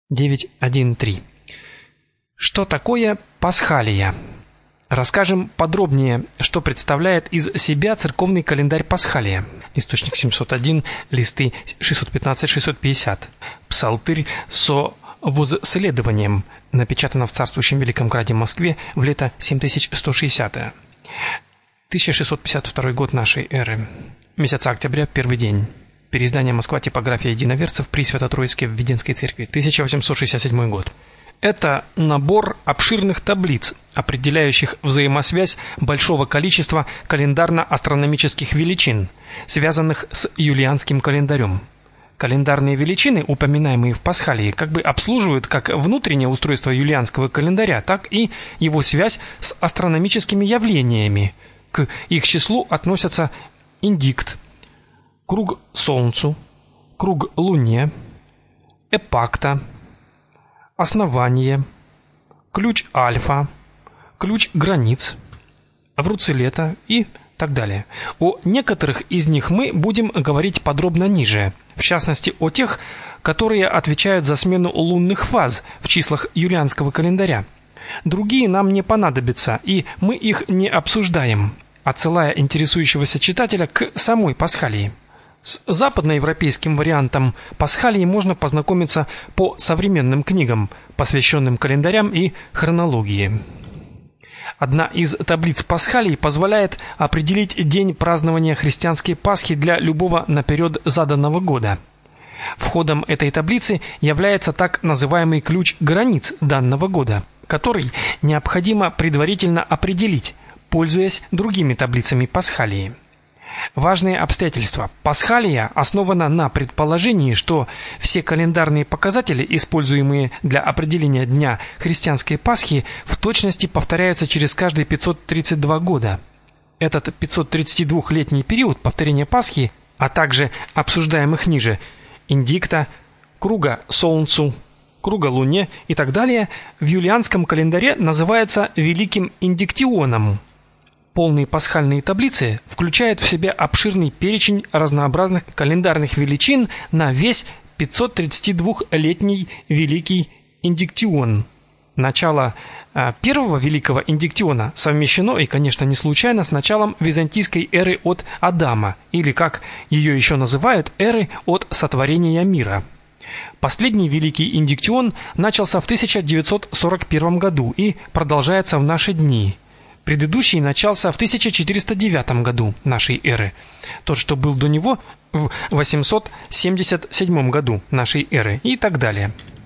9.1.3. Что такое Пасхалия? Расскажем подробнее, что представляет из себя церковный календарь Пасхалия. Источник 701, листы 615-650. Псалтырь со возследованием. Напечатано в царствующем Великом Граде Москве в лето 7160. 1652 год нашей эры. Месяца октября, первый день. Переиздание «Москва. Типография единоверцев» при Свято-Троицкой Введенской церкви, 1867 год. Это набор обширных таблиц, определяющих взаимосвязь большого количества календарно-астрономических величин, связанных с юлианским календарем. Календарные величины, упоминаемые в Пасхалии, как бы обслуживают как внутреннее устройство юлианского календаря, так и его связь с астрономическими явлениями. К их числу относятся индикт, круг Солнцу, круг Луне, эпакта, основание, ключ альфа, ключ границ, вруцелета и так далее. О некоторых из них мы будем говорить подробно ниже, в частности о тех, которые отвечают за смену лунных фаз в числах юлианского календаря. Другие нам не понадобятся, и мы их не обсуждаем, отсылая интересующегося читателя к самой Пасхалии. С западноевропейским вариантом Пасхалии можно познакомиться по современным книгам, посвященным календарям и хронологии. Одна из таблиц Пасхалии позволяет определить день празднования христианской Пасхи для любого наперед заданного года. Входом этой таблицы является так называемый ключ границ данного года, который необходимо предварительно определить, пользуясь другими таблицами Пасхалии. Важные обстоятельства. Пасхалия основана на предположении, что все календарные показатели, используемые для определения дня христианской Пасхи, в точности повторяются через каждые 532 года. Этот 532-летний период повторения Пасхи, а также обсуждаемых ниже индикта, круга Солнцу, круга Луне и так далее, в юлианском календаре называется Великим Индиктионом. Полные пасхальные таблицы включают в себя обширный перечень разнообразных календарных величин на весь 532-летний Великий Индиктион. Начало первого Великого Индиктиона совмещено, и, конечно, не случайно, с началом византийской эры от Адама, или, как ее еще называют, эры от сотворения мира. Последний Великий Индиктион начался в 1941 году и продолжается в наши дни. Предыдущий начался в 1409 году нашей эры. Тот, что был до него, в 877 году нашей эры и так далее.